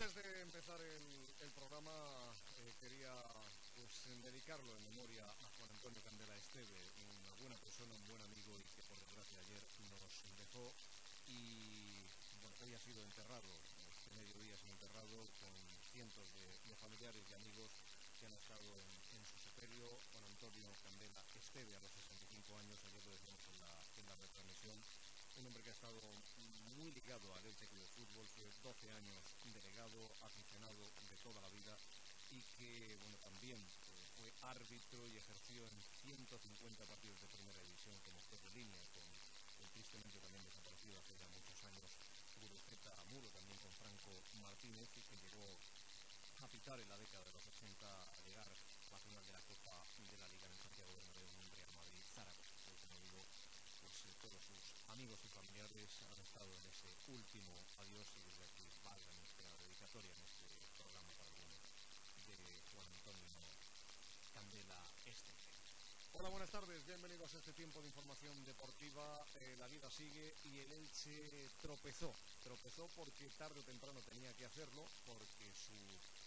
Antes de empezar el programa, quería dedicarlo en memoria a Juan Antonio Candela Esteve, una buena persona, un buen amigo y que por desgracia ayer nos dejó. Y bueno, hoy ha sido enterrado, este mediodía ha sido enterrado con cientos de familiares y amigos que han estado en su sepelio. Juan Antonio Candela Esteve, a los 65 años, ayer lo decimos en la retransmisión. Un hombre que ha estado muy ligado al Elche Club de Fútbol, fue 12 años delegado, aficionado de toda la vida y que también fue árbitro y ejerció en 150 partidos de primera división como juez de línea con el tristemente también desaparecido hace ya muchos años Guruceta Muro, también con Franco Martínez, y que llegó a pitar en la década de los 80 a llegar a la final de la Copa de la Liga en el Santiago Bernabéu en un Real Madrid Zaragoza. Como digo, todos sus amigos y familiares han estado en ese último adiós y desde aquí valga nuestra dedicatoria en este programa para algunos de Juan Antonio Candela Esteve. Hola, buenas tardes, bienvenidos a este tiempo de información deportiva. La vida sigue y el Elche tropezó porque tarde o temprano tenía que hacerlo, porque su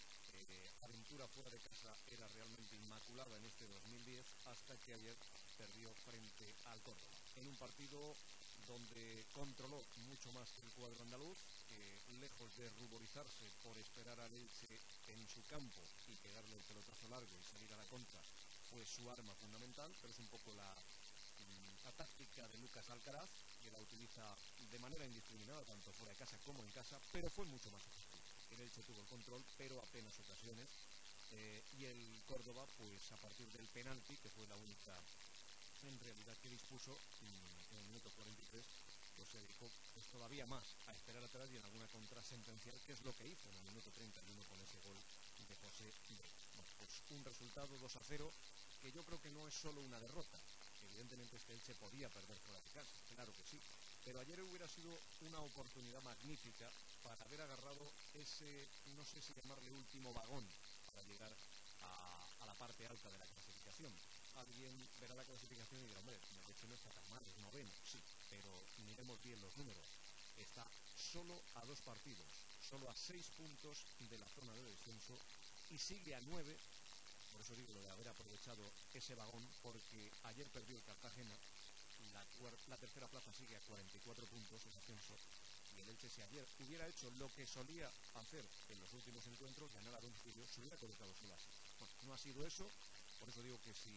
aventura fuera de casa era realmente inmaculada en este 2010, hasta que ayer perdió frente al Córdoba, en un partido donde controló mucho más que el cuadro andaluz, que lejos de ruborizarse por esperar al Elche en su campo y pegarle el pelotazo largo y salir a la contra, fue su arma fundamental, pero es un poco la táctica de Lucas Alcaraz, que la utiliza de manera indiscriminada, tanto fuera de casa como en casa, pero fue mucho más efectivo. El Elche tuvo el control, pero apenas ocasiones, y el Córdoba, pues a partir del penalti, que fue la única en realidad que dispuso en el minuto 43, pues se dedicó todavía más a esperar atrás y en alguna contrasentencial, que es lo que hizo en el minuto 31 con ese gol de José. Bueno, pues un resultado 2-0, que yo creo que no es solo una derrota. Evidentemente es que él se podía perder fuera de casa, claro que sí, pero ayer hubiera sido una oportunidad magnífica para haber agarrado ese, no sé si llamarle último vagón, para llegar a la parte alta de la clasificación. Alguien verá la clasificación y dirá, hombre, de hecho no está tan mal, es noveno, sí, pero miremos bien los números. Está solo a 2 partidos, solo a 6 puntos de la zona de descenso y sigue a 9. Por eso digo lo de haber aprovechado ese vagón, porque ayer perdió el Cartagena, la tercera plaza sigue a 44 puntos el ascenso, y el Elche, si ayer hubiera hecho lo que solía hacer en los últimos encuentros, ganar a domicilio, se hubiera colocado solo así. Bueno, no ha sido eso, por eso digo que si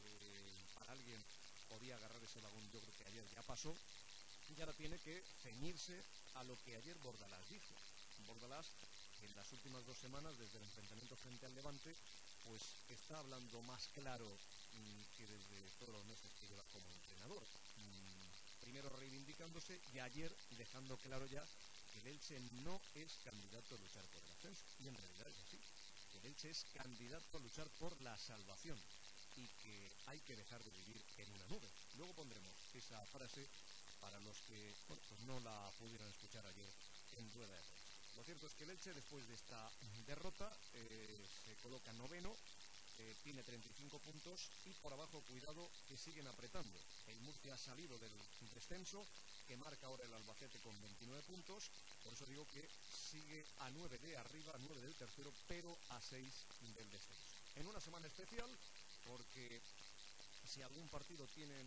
para alguien podía agarrar ese vagón, yo creo que ayer ya pasó, y ahora tiene que ceñirse a lo que ayer Bordalás dijo. Bordalás, en las últimas 2 semanas, desde el enfrentamiento frente al Levante, pues está hablando más claro que desde todos los meses que lleva como entrenador. Primero reivindicándose y ayer dejando claro ya que el Elche no es candidato a luchar por el ascenso. Y en realidad es así. El Elche es candidato a luchar por la salvación y que hay que dejar de vivir en una nube. Luego pondremos esa frase para los que pues no la pudieron escuchar ayer en rueda de prensa. Lo cierto es que el Elche, después de esta derrota, se coloca noveno, tiene 35 puntos y por abajo, cuidado, que siguen apretando. El Murcia ha salido del descenso, que marca ahora el Albacete con 29 puntos, por eso digo que sigue a 9 de arriba, a 9 del tercero, pero a 6 del descenso. En una semana especial, porque si algún partido tienen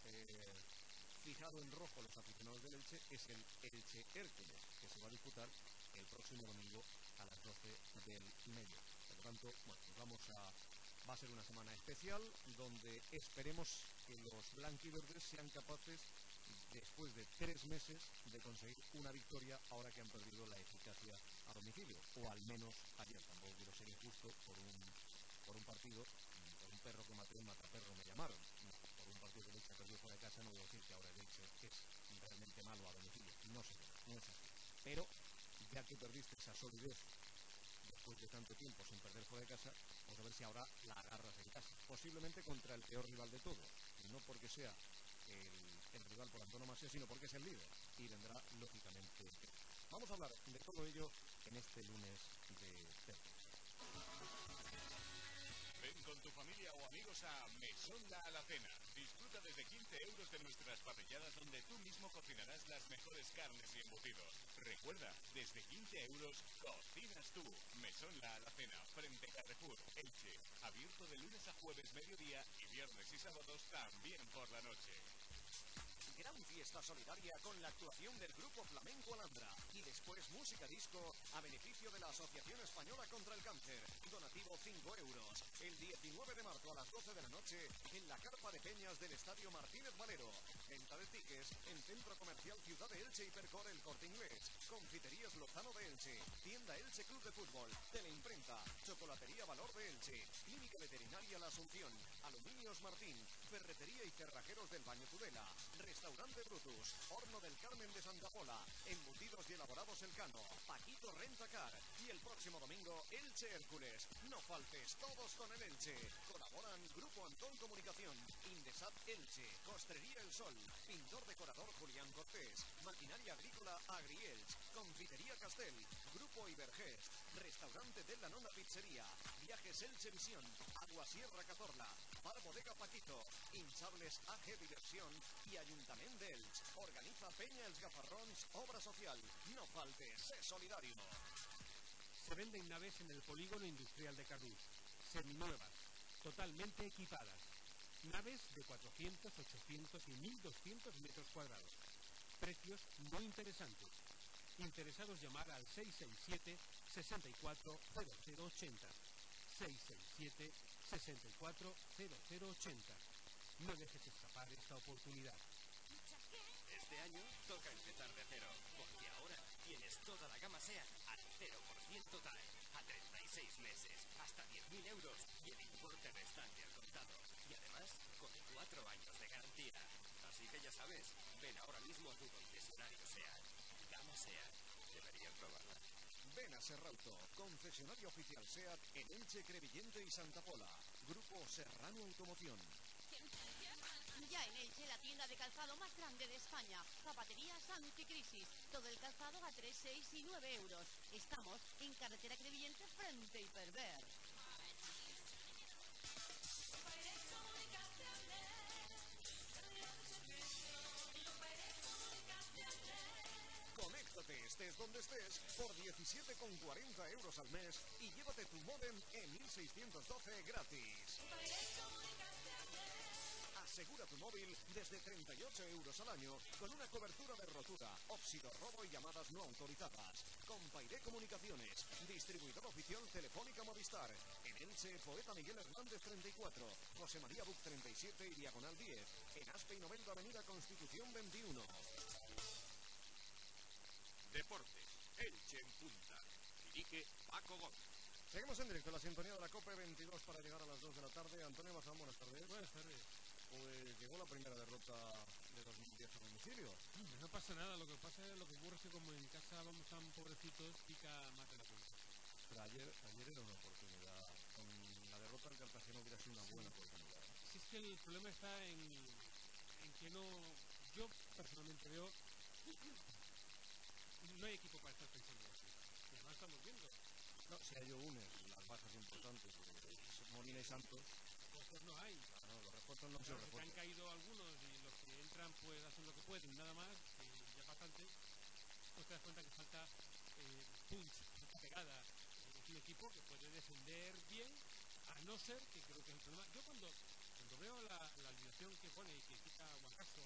fijado en rojo los aficionados del Elche, es el Elche Hércules, que se va a disputar el próximo domingo a las 12 del mediodía. Por lo tanto, bueno, pues va a ser una semana especial donde esperemos que los blanquiverdres sean capaces, después de 3 meses, de conseguir una victoria ahora que han perdido la eficacia a domicilio, o al menos ayer. Tampoco quiero ser injusto por un partido, por un perro que maté, un mataperro me llamaron. Por un partido que el Elche ha perdido fuera de casa, no voy a decir que ahora el Elche es realmente malo a domicilio. No sé, no es así. Pero ya que perdiste esa solidez después de tanto tiempo sin perder fuera de casa, vamos a ver si ahora la agarras en casa. Posiblemente contra el peor rival de todos, y no porque sea el rival por antonomasia, sino porque es el líder, y vendrá lógicamente. Vamos a hablar de todo ello en este lunes de tertulia. Ven con tu familia o amigos a Mesón La Alacena. Disfruta desde 15 € de nuestras parrilladas, donde tú mismo cocinarás las mejores carnes y embutidos. Recuerda, desde 15 euros, cocinas tú. Mesón La Alacena, frente a Carrefour, Elche. Abierto de lunes a jueves mediodía y viernes y sábados también por la noche. Gran fiesta solidaria con la actuación del grupo flamenco Alhambra y después música disco a beneficio de la Asociación Española contra el Cáncer. Donativo 5 euros. El 19 de marzo a las 12 de la noche en la carpa de Peñas del Estadio Martínez Valero. Venta de tickets en Centro Comercial Ciudad de Elche y Percor El Corte Inglés. Confiterías Lozano de Elche. Tienda Elche Club de Fútbol. Teleimprenta. Chocolatería Valor de Elche. Clínica Veterinaria La Asunción. Aluminios Martín. Ferretería y cerrajeros del Baño Tudela. Restaurante Brutus, Horno del Carmen de Santa Pola, Embutidos y Elaborados Elcano, Paquito Rentacar y el próximo domingo Elche Hércules. No faltes, todos con el Elche. Colaboran Grupo Antón Comunicación, Indesat Elche, Costrería El Sol, Pintor Decorador Julián Cortés, Maquinaria Agrícola Agrielch, Confitería Castel, Grupo Ibergest, Restaurante de la Nona Pizzería, Viajes Elche Visión, Agua Sierra Cazorla, Bar Bodega Paquito, Hinchables AG Diversión y Ayuntamiento de Elche. Organiza Peña Els Gafarrons, obra social. No faltes, sé solidario. Se venden naves en el polígono industrial de Carrús, seminuevas, totalmente equipadas. Naves de 400, 800 y 1200 metros cuadrados. Precios muy interesantes. Interesados llamar al 667 64 0080. 667 64 0080. No dejes escapar esta oportunidad. Este año toca empezar de cero, porque ahora tienes toda la gama SEAT al 0% TAE, a 36 meses, hasta 10.000 euros y el importe restante al contado. Y además, con 4 años de garantía. Así que ya sabes, ven ahora mismo a tu concesionario SEAT. Gama SEAT, deberías probarla. Ven a Serrauto, concesionario oficial SEAT en Elche, Crevillente y Santa Pola. Grupo Serrano Automoción. Ya en Elche, la tienda de calzado más grande de España. Zapaterías Anticrisis. Todo el calzado a 3, 6 y 9 euros. Estamos en carretera Crevillente frente a Hiperver. Conéctate, estés donde estés, por 17,40 euros al mes y llévate tu módem en 1612 gratis. Asegura tu móvil desde 38 euros al año con una cobertura de rotura, óxido, robo y llamadas no autorizadas. Compairé Comunicaciones, distribuidor oficial Telefónica Movistar. En Elche, Poeta Miguel Hernández 34, José María Buc 37 y Diagonal 10. En Aspe y 90 Avenida Constitución 21. Deportes, Elche en punta. Dirige Paco Gómez. Seguimos en directo, la sintonía de la COPE 22 para llegar a las 2 de la tarde. Antonio Mazán, buenas tardes. Buenas tardes. Pues llegó la primera derrota de 2010 a domicilio. No pasa nada, lo que pasa es lo que ocurre es que como en casa vamos tan pobrecitos, pica más de la cuenta. Pero ayer era una oportunidad. Con la derrota en Cartagena hubiera sido una buena oportunidad. Si es que el problema está en que no... Yo personalmente veo... No hay equipo para estar pensando así. Y además estamos viendo. No, si hay unes, las bajas importantes, Molina y Santos. Pues no hay. No, los refuerzos no se Los que refuerzan. han caído algunos y los que entran pues hacen lo que pueden, nada más, ya bastante. Pues te das cuenta que falta punch, falta pegada. Es un equipo que puede defender bien, a no ser, que creo que es el problema. Yo cuando veo la alineación que pone y que quita Guacaso,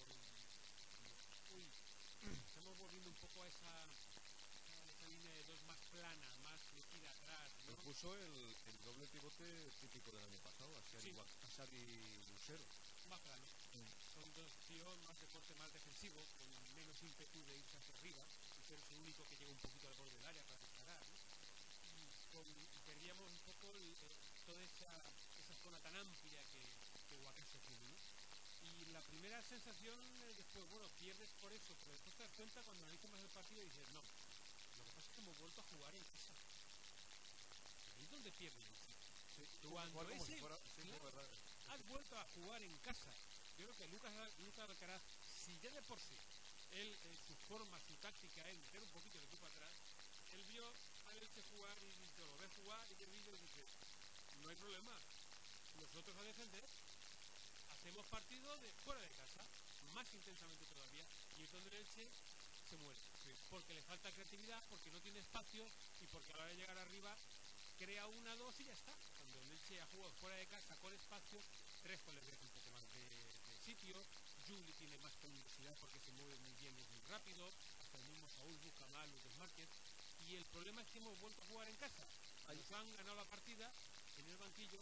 estamos volviendo un poco a esa línea de dos más plana, más metida atrás, ¿no? Pero puso el doble pivote típico del año pasado, Asari Lucero. Más plano. Son dos tíos más de corte, más defensivo, con menos ímpetu de irse hacia arriba. Lucero es el único que llega un poquito al borde del área para disparar, ¿no? Y perdíamos un poco toda esa zona tan amplia que Guacaso tiene, ¿no? Y la primera sensación después, bueno, pierdes por eso, pero después te das cuenta cuando analizas más el partido y dices, no, lo que pasa es que hemos vuelto a jugar en casa. Ahí es donde pierdes. Sí, Cuando como si fuera, sí, claro, verdad. has vuelto a jugar en casa. Yo creo que Lucas Alcaraz, si ya de por sí, él, su forma, su táctica es meter un poquito el equipo atrás, él vio a Elche jugar y dice, lo ve jugar y dice, no hay problema, nosotros a defender, hacemos partido de fuera de casa, más intensamente todavía, y es donde Elche se muere. Porque le falta creatividad, porque no tiene espacio y porque a la hora de llegar arriba crea una, dos y ya está. Cuando el Elche ha jugado fuera de casa con espacio, Trejo le deja un poco más de sitio, Juli tiene más peligrosidad porque se mueve muy bien y es muy rápido, hasta el mismo Saúl busca más los desmarques. Y el problema es que hemos vuelto a jugar en casa. Nos han ganado la partida en el banquillo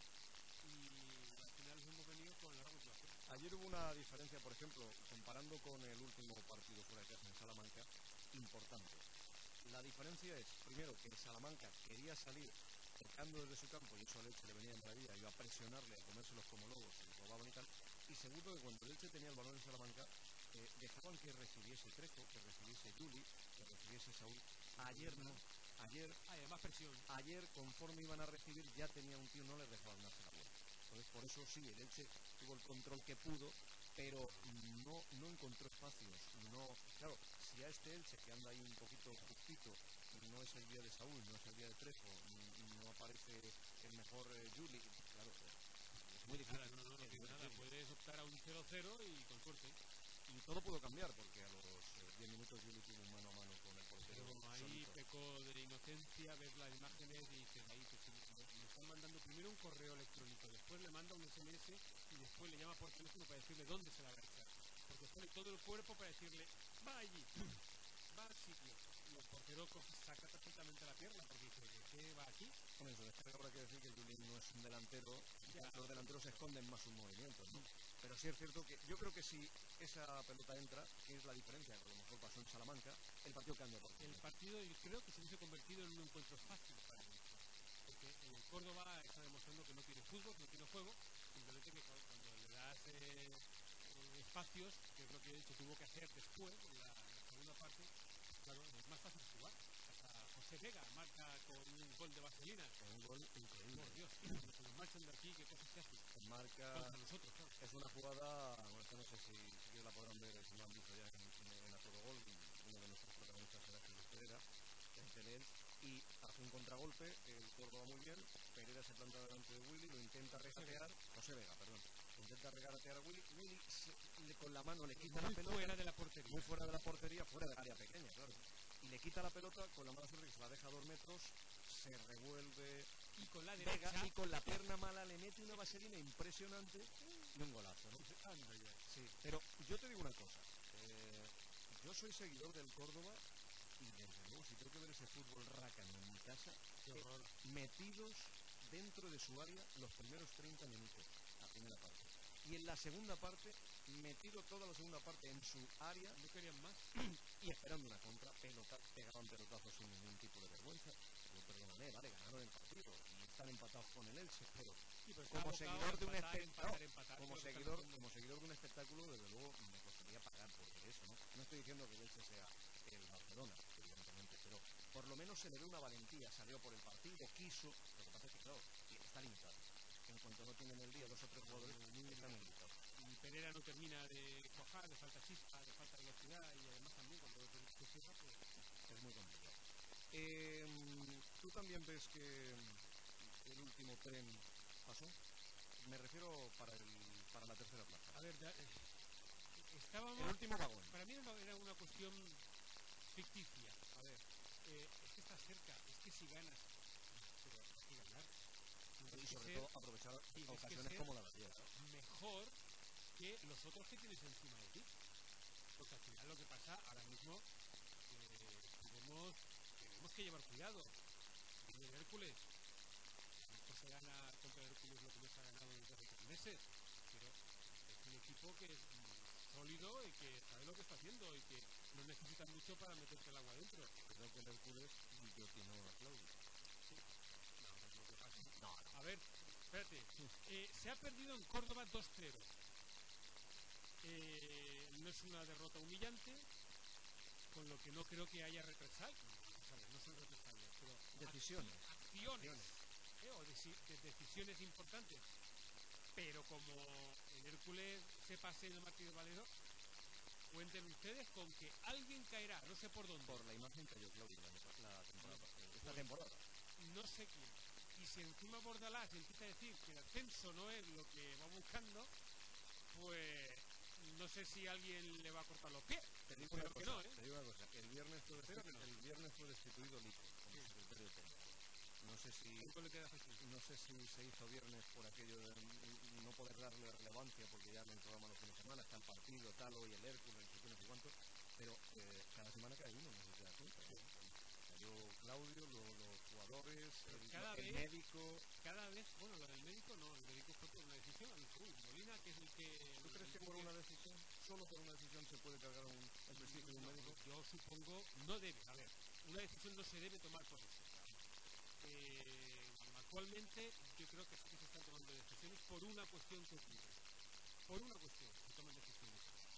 y al final nos hemos venido con la motivación. Ayer hubo una diferencia, por ejemplo, comparando con el último partido fuera de casa en Salamanca, importante. La diferencia es, primero, que en Salamanca quería salir cercando desde su campo y eso al Elche le venía en maravilla, iba a presionarle, a comérselos como lobos y robaban y tal. Y segundo, que cuando el Elche tenía el balón en Salamanca, dejaban que recibiese Trejo, que recibiese Juli, que recibiese Saúl. Ayer no. Además presión. Ayer, conforme iban a recibir, ya tenía un tío, no les dejaban darse la vuelta. Entonces, por eso sí, el Elche tuvo el control que pudo, pero no encontró espacios. No, claro, si a este Elche que anda ahí un poquito justito, no es el día de Saúl, no es el día de Trejo, no aparece el mejor Juli, claro, es muy difícil. Nada, puedes optar a un 0-0 y con suerte. Y todo pudo cambiar porque a los 10 minutos Juli tuvo un mano a mano con el portero. Pero ahí pecó de inocencia, ver las imágenes y dices ahí que me están mandando primero un correo electrónico, después le manda un SMS y después le llama por teléfono para decirle dónde se la va a echar. Porque pone todo el cuerpo para decirle, va allí, va al sitio. Y el portero saca perfectamente la pierna porque dice, ¿qué va aquí? Con eso, después habrá que decir que Juli no es un delantero, los delanteros esconden más sus movimientos, ¿no? Pero sí es cierto que yo creo que si esa pelota entra, que es la diferencia que a lo mejor pasó en Salamanca, el partido cambia por El partido yo creo que se hubiese convertido en un encuentro fácil para el Elche, porque el Córdoba está demostrando que no tiene fútbol, no tiene juego, simplemente que cuando le das espacios, que es lo que el Elche tuvo que hacer después, en la segunda parte, claro, es más fácil jugar. Hasta José Vega marca con un gol de vaselina. Con un gol increíble. Por Dios, se nos marchan de aquí, qué cosas se hacen. Marca contra nosotros, claro. Es una jugada, bueno, esta no sé si la podrán ver, si lo han visto ya en A Todo Gol, uno de nuestros protagonistas era Jesús Pereira, en él, y hace un contragolpe, el Córdoba muy bien, Pereira se planta delante de Willy, lo intenta regatear, José Vega, perdón, intenta regatear a Willy, con la mano le quita la pelota. Fuera de la portería. Muy fuera de la portería, fuera del área pequeña, claro. Y le quita la pelota con la mala suerte que se la deja a 2 metros, se revuelve y con la derecha Vega, y con la pierna mala le mete una vaselina impresionante y un golazo, ¿no? Sí, pero yo te digo una cosa, yo soy seguidor del Córdoba y desde luego si tengo que ver ese fútbol rácano en mi casa, metidos dentro de su área los primeros 30 minutos, la primera parte. Y en la segunda parte, metido toda la segunda parte en su área, no querían más y esperando una contra, pegaban pelotazos sin ningún tipo de vergüenza. Pero perdóname, vale, ganaron el partido y están empatados con el Elche, pero como seguidor de un seguidor de un espectáculo, desde luego me costaría pagar por ver eso, ¿no? No estoy diciendo que el Elche sea el Barcelona, evidentemente, pero por lo menos se le ve una valentía, salió por el partido, quiso, lo que pasa es que claro, está limitado. En cuanto no tienen el día 2 o 3 jugadores, están limitados. Y Pereira no termina de cuajar, le falta chispa, le falta velocidad y además también cuando se cierra, pues es muy complicado. ¿Tú también ves que el último tren pasó? Me refiero para la tercera plaza. A ver, estábamos... El último vagón. Para mí era una cuestión ficticia. A ver, es que estás cerca, es que si ganas, pero hay que ganar. Y sobre todo aprovechar ocasiones como la de ayer. Mejor que los otros que tienes encima de ti. Porque al final lo que pasa ahora mismo tenemos que llevar cuidado. Viene el Hércules. Esto se gana contra el Hércules lo que no se ha ganado desde hace 3 meses. Pero es un equipo que es sólido y que sabe lo que está haciendo y que no necesita mucho para meterte el agua dentro. Creo que el Hércules yo tiene una Claudia. Sí. No, es lo que pasa. No. A ver, espérate. Se ha perdido en Córdoba 2-0. No es una derrota humillante, con lo que no creo que haya represalias. No son represalias, pero decisiones. Acciones. O decisiones importantes. Pero como el Hércules se pase en el Martínez Valero, cuenten ustedes con que alguien caerá, no sé por dónde. Por la imagen cayó Claudio esta temporada. No sé quién. Y si encima Bordalás empieza a decir que el ascenso no es lo que va buscando, pues no sé si alguien le va a cortar los pies. te digo una Espero que cosa, no, ¿eh? te digo una cosa. El viernes fue Espero que no. destituido Lico como secretario técnico. No sé si ¿Cuánto le queda a Jesús? se hizo viernes por aquello de no poder darle relevancia porque ya en el programa los fines de semana está el partido, tal, hoy el Hércules, no sé cuánto, pero cada semana cae uno, no sé si te das cuenta. Cayó Claudio, los jugadores, el médico. Cada vez, bueno, lo del médico no, el médico fue por una decisión, Molina, que es el que... ¿Tú crees que por una decisión, solo por una decisión se puede cargar el prestigio de un médico? Yo supongo, no debe, a ver, una decisión no se debe tomar por eso. Actualmente yo creo que sí que se están tomando decisiones por una cuestión que ocurre. Por una cuestión se toman decisiones.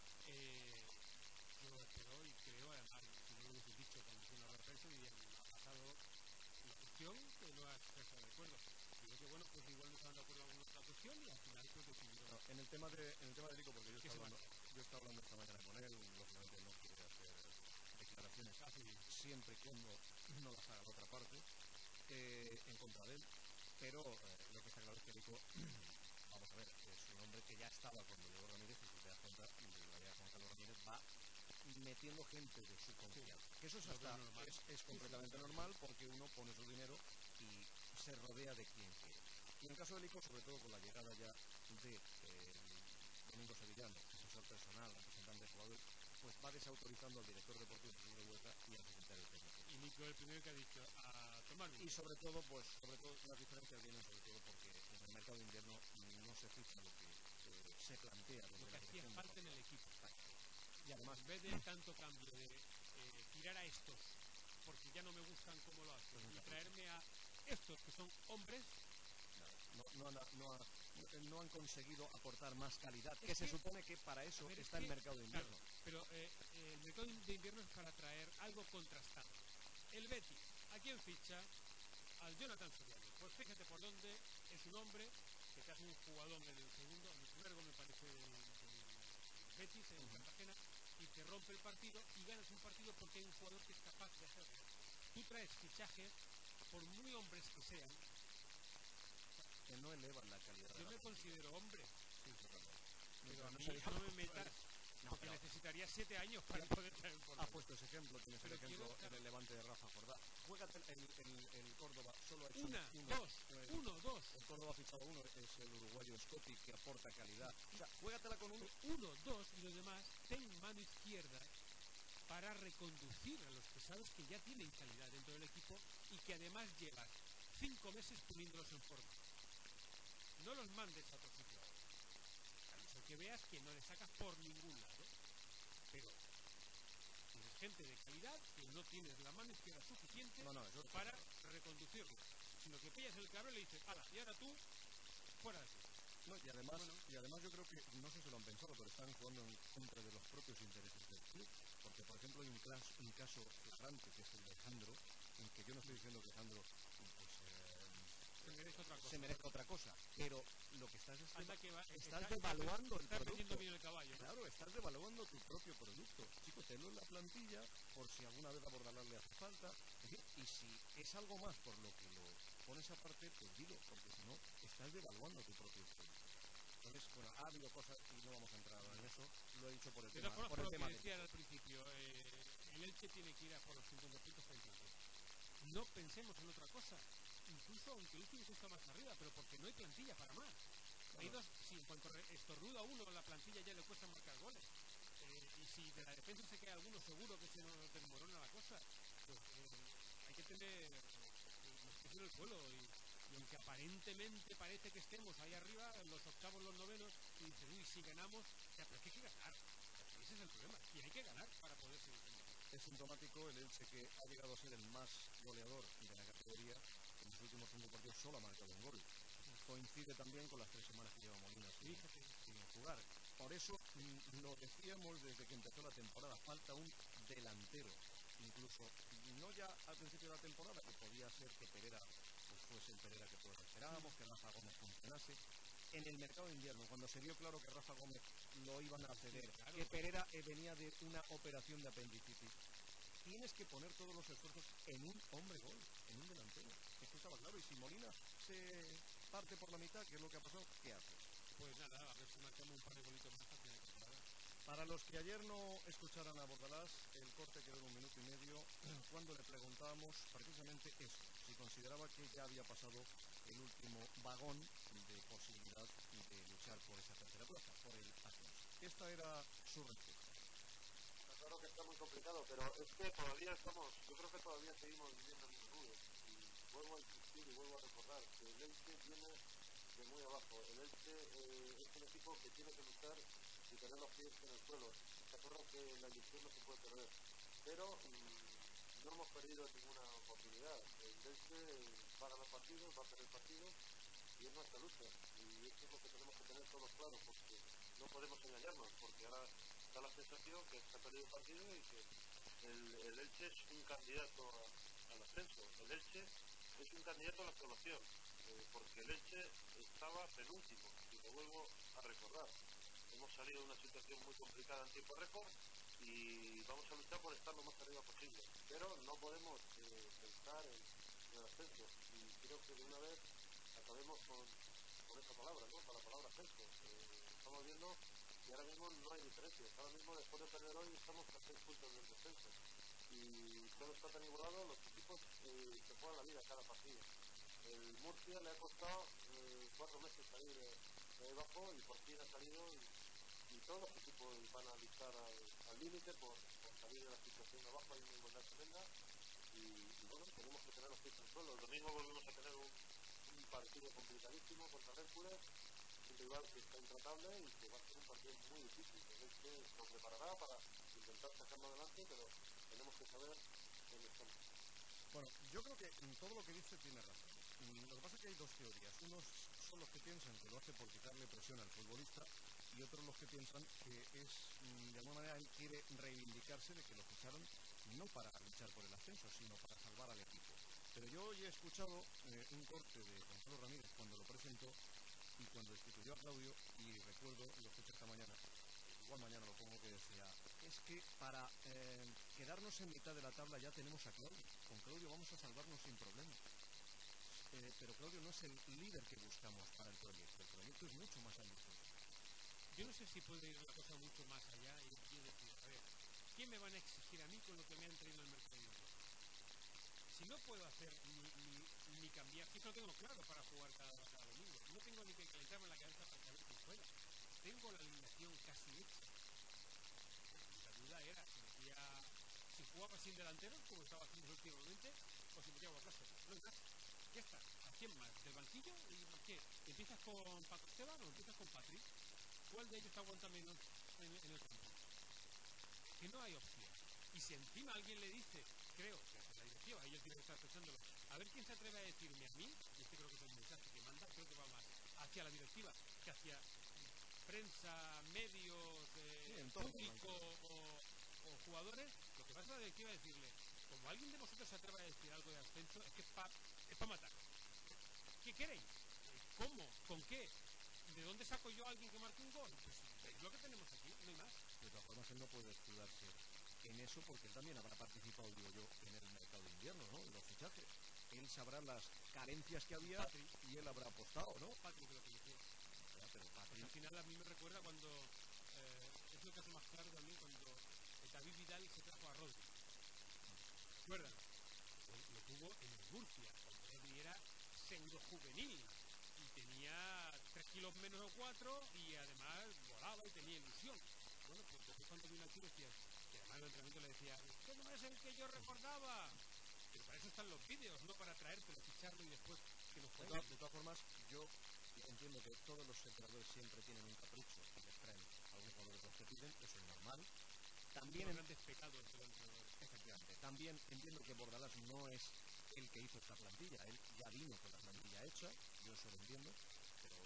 Yo espero y creo, además, si no lo hubiese dicho cuando hice una referencia, dirían, ha pasado la cuestión que no has estado de acuerdo. Digo que bueno, pues igual no estaban de acuerdo en alguna otra cuestión y al final pues decidieron. No, en el tema de Rico, porque yo estaba hablando esta mañana con él, lógicamente no quiere hacer declaraciones siempre y cuando no las haga la otra parte en contra de él, pero lo que está claro es que Rico, vamos a ver, es un hombre que ya estaba cuando llegó Ramírez y si te das cuenta, de Juan Carlos Ramírez va metiendo gente de su confianza. Que eso es completamente normal porque uno pone su dinero y se rodea de quien quiere. Y en el caso de Lico, sobre todo con la llegada ya de Domingo Sevillano, asesor personal, representante de jugadores, pues va desautorizando al director deportivo de Huerta y al secretario técnico. Y Nico el primero que ha dicho a tomar. Y sobre todo las diferencias vienen sobre todo porque en el mercado de invierno no se ficha lo que se plantea. Lo que hacía falta en el equipo. Y además, en vez de tanto cambio de tirar a estos, porque ya no me gustan como lo hacen, y traerme a estos que son hombres, no han conseguido aportar más calidad, que se supone que para eso está el mercado de invierno. Claro, pero el mercado de invierno es para traer algo contrastado. El Betis, ¿a quién ficha? Al Jonathan Soriano. Pues fíjate por dónde es un hombre que te hace un jugador en el segundo, en el primer gol me parece el Betis en Cartagena, y te rompe el partido y ganas un partido porque hay un jugador que es capaz de hacerlo. Tú traes fichajes, por muy hombres que sean, que no elevan la calidad. Yo me considero hombre, sí, pero a mí no me metas, porque necesitaría 7 años para poder traer por has puesto ese ejemplo, tienes el ejemplo en el Levante de Rafa Jordá. Juégate el Córdoba, solo ha hecho dos. El Córdoba ha fichado uno, es el uruguayo Scotti, que aporta calidad. O sea, juégatela con uno. 1, 2 y los demás, ten mano izquierda para reconducir a los que sabes que ya tienen calidad dentro del equipo y que además llevas 5 meses poniéndolos en forma. No los mandes a otro sitio ahora. A no ser que veas que no le sacas por ningún lado. Pero tienes gente de calidad que no tienes la mano izquierda suficiente para reconducirlo. Sino que pillas el cabrón y le dices, hala, y ahora tú, fuera de aquí. No, y además yo creo que, no sé si lo han pensado, pero están jugando en contra de los propios intereses del club. Porque, por ejemplo, hay un caso flagrante que es el de Alejandro, en que yo no estoy diciendo que Alejandro se merezca otra cosa, pero lo que estás estás devaluando el producto. Bien el caballo, ¿no? Claro, estás devaluando tu propio producto. Chicos, tenlo en la plantilla por si alguna vez a Bordalás le hace falta. Y si es algo más por lo que lo pones aparte, pues dilo, porque si no, estás devaluando tu propio producto. Entonces, bueno, ha habido cosas y no vamos a entrar en eso, lo he dicho por el tema. Por el tema que decía al principio, el Elche tiene que ir a por los 50 puntos pendientes. No pensemos en otra cosa. Incluso aunque el último está más arriba, pero porque no hay plantilla para más. Hay dos, si en cuanto estornuda uno, la plantilla ya le cuesta marcar goles. Y si de la defensa se queda alguno, seguro que se nos desmorona la cosa. Pues hay que tener los pies en el suelo. Y aunque aparentemente parece que estemos ahí arriba, en los octavos, los novenos, y dices, uy, si ganamos, ya, pero es que hay que ganar. Ese es el problema. Y hay que ganar para poder seguir. Es sintomático el Elche, que ha llegado a ser el más goleador de la categoría. En los últimos 5 partidos solo ha marcado un gol. Coincide también con las 3 semanas que lleva Molina sin jugar. Por eso lo decíamos desde que empezó la temporada, falta un delantero. Incluso no ya al principio de la temporada, que podía ser que Pereira pues fuese el Pereira que todos esperábamos, que Rafa Gómez funcionase. En el mercado de invierno, cuando se vio claro que Rafa Gómez lo iban a ceder, que Pereira venía de una operación de apendicitis, tienes que poner todos los esfuerzos en un hombre gol, en un delantero. Esto estaba claro. Y si Molina se parte por la mitad, que es lo que ha pasado, ¿qué haces? Pues nada, a ver si marcamos un par de golitos más al final de temporada. Para los que ayer no escucharan a Bordalás, el corte quedó en 1 minuto y medio, cuando le preguntábamos precisamente eso, si consideraba que ya había pasado el último vagón de posibilidad de luchar por esa tercera plaza, por el ascenso. Esta era su respuesta. Está claro que está muy complicado, pero es que todavía estamos, yo creo que todavía seguimos viviendo en una nube. Y vuelvo a insistir y vuelvo a recordar que el Elche viene de muy abajo. El Elche es un equipo que tiene que luchar y tener los pies en el suelo. Se acuerdan que la ilusión no se puede perder, pero no hemos perdido ninguna oportunidad. El Elche va a ganar partidos, va a perder partidos y es nuestra lucha. Y esto es lo que tenemos que tener todos claros, porque no podemos engañarnos, porque ahora da la sensación que se ha perdido el partido y que el Elche es un candidato al ascenso. El Elche es un candidato a la salvación, porque el Elche estaba penúltimo, y lo vuelvo a recordar. Hemos salido de una situación muy complicada en tiempo récord y vamos a luchar por estar lo más arriba posible, pero no podemos pensar en el ascenso, y creo que de una vez acabemos con esa palabra, ¿no? Con la palabra ascenso. Estamos viendo y ahora mismo no hay diferencias. Ahora mismo, después de perder hoy, estamos a 6 puntos del descenso y todo está tan igualado. Los equipos se juegan la vida cada partido. El Murcia le ha costado 4 meses salir de abajo y por fin ha salido, y todos los equipos van a luchar al límite por salir de la situación de abajo. Hay una igualdad tremenda y bueno, tenemos que tener los pies en el suelo. El domingo volvemos a tener un partido complicadísimo contra Hércules, un rival que está intratable y que va a ser un partido muy difícil. El que lo preparará para intentar sacarlo adelante, pero tenemos que saber dónde estamos. Bueno, yo creo que en todo lo que dice tiene razón. Lo que pasa es que hay dos teorías. Unos son los que piensan que lo hace por quitarle presión al futbolista, y otros los que piensan que es, de alguna manera, él quiere reivindicarse de que lo ficharon no para luchar por el ascenso, sino para salvar al equipo. Pero yo hoy he escuchado un corte de Gonzalo Ramírez cuando lo presentó y cuando destituyó a Claudio, y recuerdo, lo escuché esta mañana, igual mañana lo pongo, que decía, es que para quedarnos en mitad de la tabla ya tenemos a Claudio, con Claudio vamos a salvarnos sin problemas. Pero Claudio no es el líder que buscamos para el proyecto es mucho más ambicioso. Yo no sé si puede ir la cosa mucho más allá y decir, a ver, ¿qué me van a exigir a mí con lo que me han traído al mercado de invierno? Si no puedo hacer ni cambiar, si no tengo claro para jugar cada domingo, no tengo ni que calentarme la cabeza para saber quién juega, tengo la alineación casi hecha. La duda era si jugaba sin delanteros, como estaba haciendo últimamente, o si metía Guardiola. No hay más. Ya está. ¿A quién más? ¿Del banquillo? ¿Y por qué? ¿Empiezas con Paco Esteban o empiezas con Patrick? ¿Cuál de ellos te aguanta menos en el campo? Que no hay opción. Y si encima alguien le dice, creo que hace la directiva, ellos tienen que estar pensándolo, a ver quién se atreve a decirme a mí, y este creo que es el mensaje que manda, creo que va más hacia la directiva que hacia prensa, medios, público o jugadores. Lo que pasa es la directiva es decirle, como alguien de vosotros se atreva a decir algo de ascenso, es que es para matar. ¿Qué queréis? ¿Cómo? ¿Con qué? ¿De dónde saco yo a alguien que marque un gol? Pues es lo que tenemos aquí, no hay más. De todas formas, él no puede escudarse en eso, porque él también habrá participado, digo yo, en el mercado de invierno, ¿no? En los fichajes. Él sabrá las carencias que había y él habrá apostado, ¿no? Patrick lo que decía. Pero Patrick... Al final a mí me recuerda cuando, es el caso más claro también, cuando David Vidal se trajo a Rodri. ¿Recuerdan? Lo tuvo en el Murcia, cuando Rodri era pseudo juvenil y tenía 3 kilos menos o 4 y además volaba y tenía ilusión. Bueno, pues después cuando vino aquí decía, que además en el entrenamiento le decía, usted no es el que yo recordaba. Pero para eso están los vídeos, no para traértelo, ficharlo y después que nos juegue. De todas formas, yo entiendo que todos los entrenadores siempre tienen un capricho y les traen algunos jugadores los que piden, eso es normal. También los grandes pecados de los entrenadores. Efectivamente. También entiendo que Bordalás no es el que hizo esta plantilla, él ya vino con la plantilla hecha, yo eso lo entiendo, pero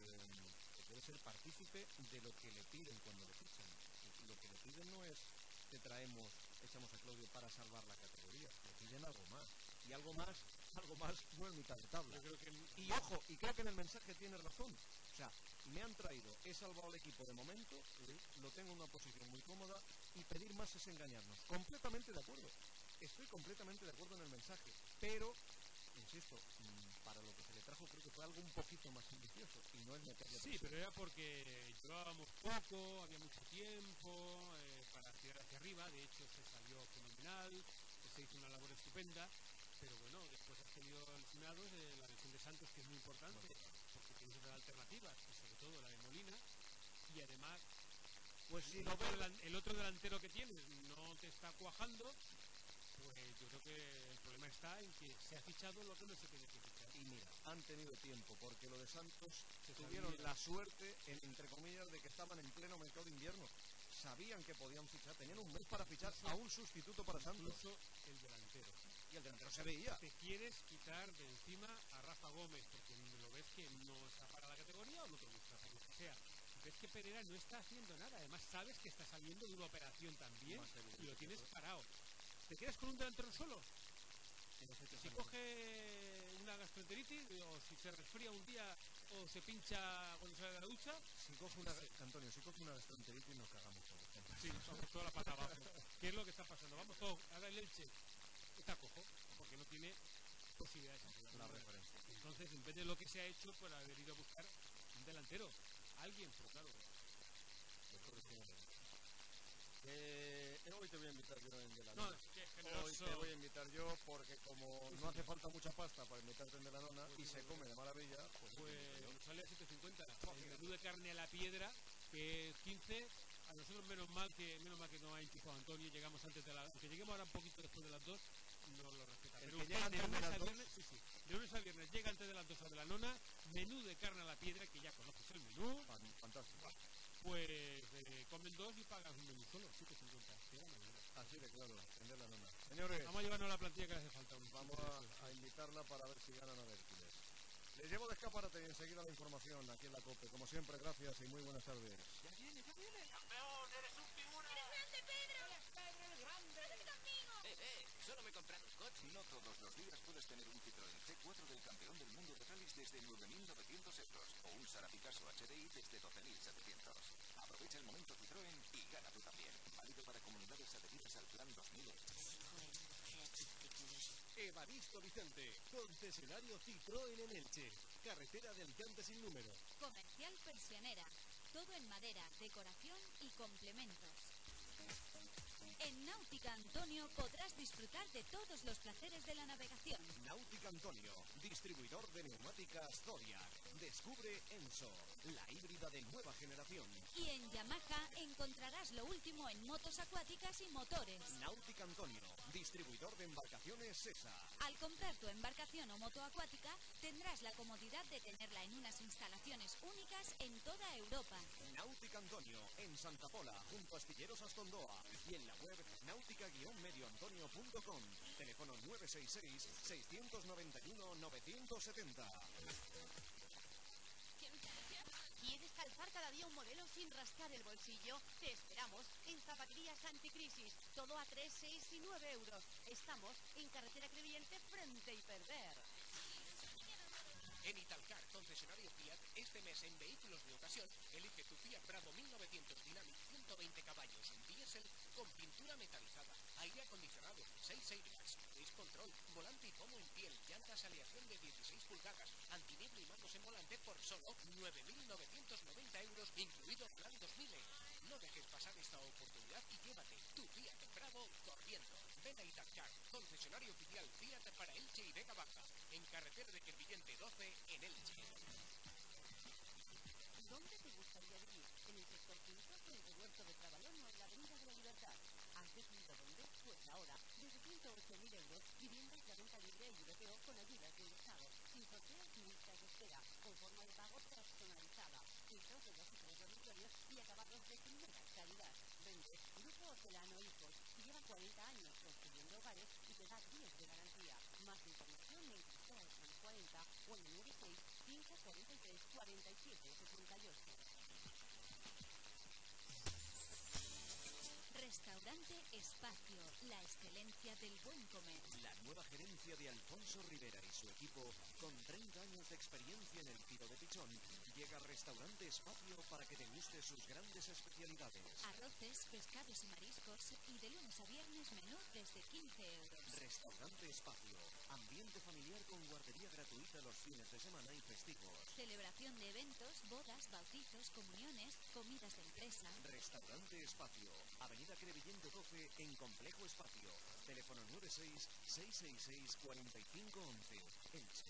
debe ser partícipe de lo que le piden cuando le fichan. Y lo que le piden no es te traemos, echamos a Claudio para salvar la categoría, le piden algo más. Y algo más no es mitad de tabla. Y ojo, y creo que en el mensaje tiene razón. O sea, me han traído, he salvado al equipo de momento, lo tengo en una posición muy cómoda, y pedir más es engañarnos. Completamente de acuerdo. Estoy completamente de acuerdo en el mensaje, pero insisto, para lo que se le trajo creo que fue algo un poquito más ambicioso y no el meterle Sí, pero era porque llevábamos poco, había mucho tiempo para tirar hacia arriba. De hecho, se salió fenomenal, se hizo una labor estupenda. Pero bueno, después has tenido lesionados, la lesión de Santos, que es muy importante, porque tienes otras alternativas, y sobre todo la de Molina. Y además, pues sí, el otro delantero que tienes no te está cuajando. Pues yo creo que el problema está en que se ha fichado lo que no se tiene que fichar. Y mira, han tenido tiempo, porque lo de Santos tuvieron la suerte, entre comillas, de que estaban en pleno mercado de invierno. Sabían que podían fichar, tenían un mes para fichar a un sustituto para Santos. Incluso el delantero. Y el delantero se veía. Te quieres quitar de encima a Rafa Gómez, porque lo ves que no está para la categoría o no te gusta, por lo que sea. Ves que Pereira no está haciendo nada, además sabes que está saliendo de una operación también y lo tienes parado. ¿Te quedas con un delantero solo? Si coge una gastroenteritis o si se resfría un día o se pincha cuando sale de la ducha. Antonio, si coge una gastroenteritis nos cagamos todos. Sí, vamos toda la pata abajo. ¿Qué es lo que está pasando? Vamos todos, ahora el Elche está cojo porque no tiene posibilidades. La referencia. Entonces, en vez de lo que se ha hecho, pues haber ido a buscar un delantero. Alguien, pero claro. Hoy te voy a invitar yo en de la No, nona. qué generoso. Hoy te voy a invitar yo porque como no hace falta mucha pasta para invitarte en de la nona y se come de maravilla, pues sale a 7.50. El menú de carne a la piedra, que es 15. A nosotros menos mal que no ha empujado Antonio, llegamos antes de la... Aunque lleguemos ahora un poquito después de las 2, no lo respeta. Pero que llega de antes de las 2, de lunes a viernes llega antes de las 2 a de la nona, menú de carne a la piedra, que ya conoces el menú. Fantástico. Pues comen 2 y pagas un menú solo, 7.50. Así de claro, en la nona. Señores, vamos a llevarnos la plantilla que le hace falta. Vamos a invitarla para ver si ganan a Hércules. Les llevo de escaparate y enseguida la información aquí en la COPE. Como siempre, gracias y muy buenas tardes. ¡Ya viene! ¡Campeón, eres un figura! ¡Eres grande, Pedro! ¡Eres Pedro el grande! ¡Vente conmigo! Solo me he comprado un coche. No todos los días puedes tener un Citroën C4 del campeón del mundo de rallies desde 9.900 euros o un Sara Picasso HDI desde 12.700. Aprovecha el momento Citroën y gana tú también. Válido para comunidades adheridas al plan 2000. Evaristo Vicente, concesionario Citroën en Elche, carretera de Alicante sin número. Comercial Persianera, todo en madera, decoración y complementos. En Náutica Antonio podrás disfrutar de todos los placeres de la navegación. Náutica Antonio, distribuidor de neumáticas Zodiac. Descubre Enso, la híbrida de nueva generación. Y en Yamaha encontrarás lo último en motos acuáticas y motores. Náutica Antonio, distribuidor de embarcaciones SESA. Al comprar tu embarcación o moto acuática, tendrás la comodidad de tenerla en unas instalaciones únicas en toda Europa. Náutica Antonio, en Santa Pola, junto a Astilleros Astondoa. Y en la web náutica-medioantonio.com. Teléfono 966-691-970. ¿Quieres calzar cada día un modelo sin rascar el bolsillo? Te esperamos en Zapaterías Anticrisis. Todo a 3, 6 y 9 euros. Estamos en carretera Crevillente frente a Hiperver. En Italcar, concesionario Fiat, este mes en vehículos de ocasión, elige tu Fiat Bravo 1900 Dynamic 120 caballos, diésel con pintura metalizada, aire acondicionado, 6 airbags, cruise control, volante y pomo en piel, llantas aleación de 16 pulgadas, antiniebla y mandos en volante por solo 9.990 euros, incluido plan 2000. No dejes pasar esta oportunidad y llévate tu Fiat Bravo corriendo. Ven a Italcar, concesionario oficial Fiat para Elche y Vega Baja, en carretera de Crevillente 12 en Elche. ¿Dónde te gustaría vivir? ¿En el sector 5, en el Huerto de Trabalón o en la Avenida de la Libertad? ¿Has decidido dónde? Pues ahora, desde 108.000 euros, viviendas de renta libre y VPO con ayudas del Estado, sin sorteos ni listas de espera, con forma de pago personalizada, filtros de 2 y 3 dormitorios y acabados de primera calidad. Vende Grupo Hortelano Hijos y lleva 40 años construyendo hogares y te da 10 de garantía. Más información en Cristóbal San 40 o en el 96 543 47 78. Restaurante Espacio, la excelencia del buen comer. La nueva gerencia de Alfonso Rivera y su equipo, con 30 años de experiencia en el tiro de pichón, llega a Restaurante Espacio para que te guste sus grandes especialidades. Arroces, pescados y mariscos, y de lunes a viernes menú desde 15 euros. Restaurante Espacio, ambiente familiar con guardería gratuita los fines de semana y festivos. Celebración de eventos, bodas, bautizos, comuniones, comidas de empresa. Restaurante Espacio, Avenida Crevillente 12 en Complejo Espacio. Teléfono 96 666 4511. Elche.